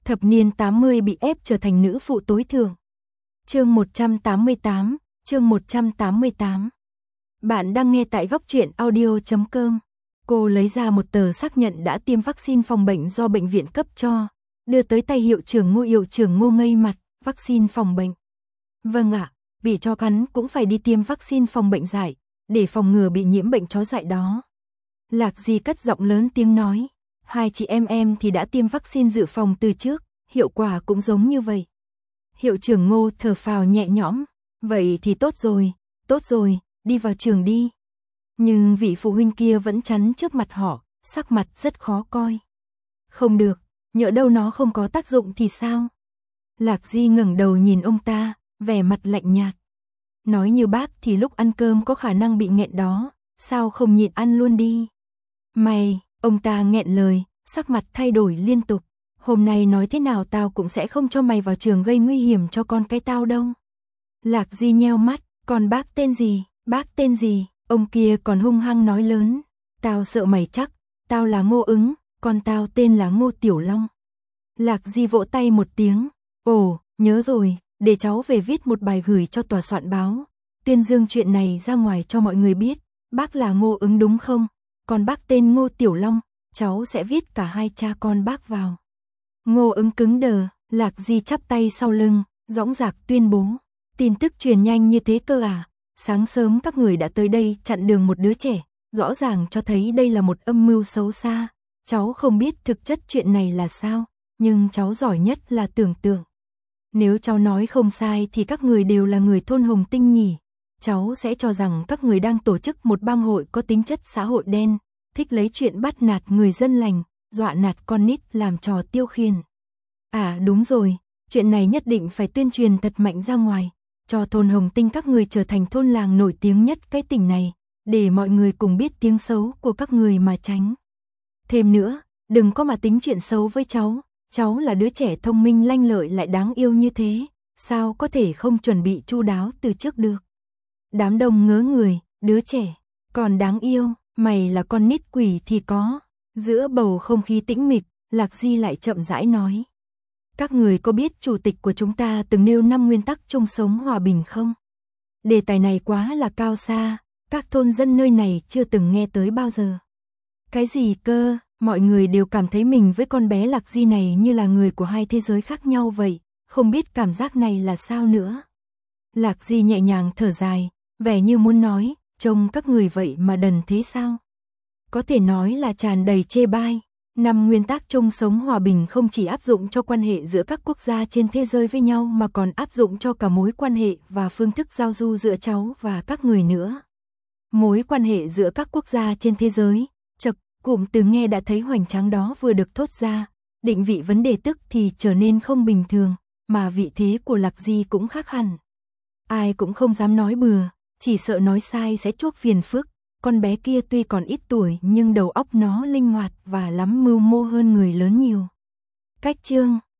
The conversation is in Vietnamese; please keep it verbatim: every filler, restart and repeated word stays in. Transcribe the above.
Thập niên tám mươi bị ép trở thành nữ phụ tối thượng. Chương một trăm tám mươi tám, chương một trăm tám mươi tám. Bạn đang nghe tại góc truyện audio chấm com. Cô lấy ra một tờ xác nhận đã tiêm vaccine phòng bệnh do bệnh viện cấp cho, đưa tới tay hiệu trưởng Ngô. Hiệu trưởng Ngô ngây mặt, vaccine phòng bệnh. Vâng ạ, bị chó cắn cũng phải đi tiêm vaccine phòng bệnh dại, để phòng ngừa bị nhiễm bệnh chó dại đó. Lạc Di cất giọng lớn tiếng nói, hai chị em em thì đã tiêm vaccine dự phòng từ trước, hiệu quả cũng giống như vậy. Hiệu trưởng Ngô thở phào nhẹ nhõm, vậy thì tốt rồi, tốt rồi, đi vào trường đi. Nhưng vị phụ huynh kia vẫn chắn trước mặt họ, sắc mặt rất khó coi. Không được, nhỡ đâu nó không có tác dụng thì sao? Lạc Di ngẩng đầu nhìn ông ta, vẻ mặt lạnh nhạt. Nói như bác thì lúc ăn cơm có khả năng bị nghẹn đó, sao không nhịn ăn luôn đi? Mày, ông ta nghẹn lời, sắc mặt thay đổi liên tục. Hôm nay nói thế nào tao cũng sẽ không cho mày vào trường gây nguy hiểm cho con cái tao đâu. Lạc Di nheo mắt, còn bác tên gì, bác tên gì? Ông kia còn hung hăng nói lớn, tao sợ mày chắc, tao là Ngô Ứng, con tao tên là Ngô Tiểu Long. Lạc Di vỗ tay một tiếng, ồ, nhớ rồi, để cháu về viết một bài gửi cho tòa soạn báo, tuyên dương chuyện này ra ngoài cho mọi người biết, bác là Ngô Ứng đúng không? Còn bác tên Ngô Tiểu Long, cháu sẽ viết cả hai cha con bác vào. Ngô Ứng cứng đờ, Lạc Di chắp tay sau lưng, dõng dạc tuyên bố, tin tức truyền nhanh như thế cơ à? Sáng sớm các người đã tới đây chặn đường một đứa trẻ, rõ ràng cho thấy đây là một âm mưu xấu xa. Cháu không biết thực chất chuyện này là sao, nhưng cháu giỏi nhất là tưởng tượng. Nếu cháu nói không sai thì các người đều là người thôn Hồng Tinh nhỉ. Cháu sẽ cho rằng các người đang tổ chức một bang hội có tính chất xã hội đen, thích lấy chuyện bắt nạt người dân lành, dọa nạt con nít làm trò tiêu khiển. À đúng rồi, chuyện này nhất định phải tuyên truyền thật mạnh ra ngoài, cho thôn Hồng Tinh các người trở thành thôn làng nổi tiếng nhất cái tỉnh này, để mọi người cùng biết tiếng xấu của các người mà tránh. Thêm nữa, đừng có mà tính chuyện xấu với cháu, cháu là đứa trẻ thông minh lanh lợi lại đáng yêu như thế, sao có thể không chuẩn bị chu đáo từ trước được. Đám đông ngớ người, đứa trẻ, còn đáng yêu, mày là con nít quỷ thì có. Giữa bầu không khí tĩnh mịch, Lạc Di lại chậm rãi nói. Các người có biết chủ tịch của chúng ta từng nêu năm nguyên tắc chung sống hòa bình không? Đề tài này quá là cao xa, các thôn dân nơi này chưa từng nghe tới bao giờ. Cái gì cơ, mọi người đều cảm thấy mình với con bé Lạc Di này như là người của hai thế giới khác nhau vậy, không biết cảm giác này là sao nữa. Lạc Di nhẹ nhàng thở dài, vẻ như muốn nói, trông các người vậy mà đần thế sao? Có thể nói là tràn đầy chê bai. Năm nguyên tắc chung sống hòa bình không chỉ áp dụng cho quan hệ giữa các quốc gia trên thế giới với nhau mà còn áp dụng cho cả mối quan hệ và phương thức giao du giữa cháu và các người nữa. Mối quan hệ giữa các quốc gia trên thế giới, chật, cụm từ nghe đã thấy hoành tráng đó vừa được thốt ra, định vị vấn đề tức thì trở nên không bình thường, mà vị thế của Lạc Di cũng khác hẳn. Ai cũng không dám nói bừa, chỉ sợ nói sai sẽ chuốc phiền phức. Con bé kia tuy còn ít tuổi nhưng đầu óc nó linh hoạt và lắm mưu mô hơn người lớn nhiều. Cách chương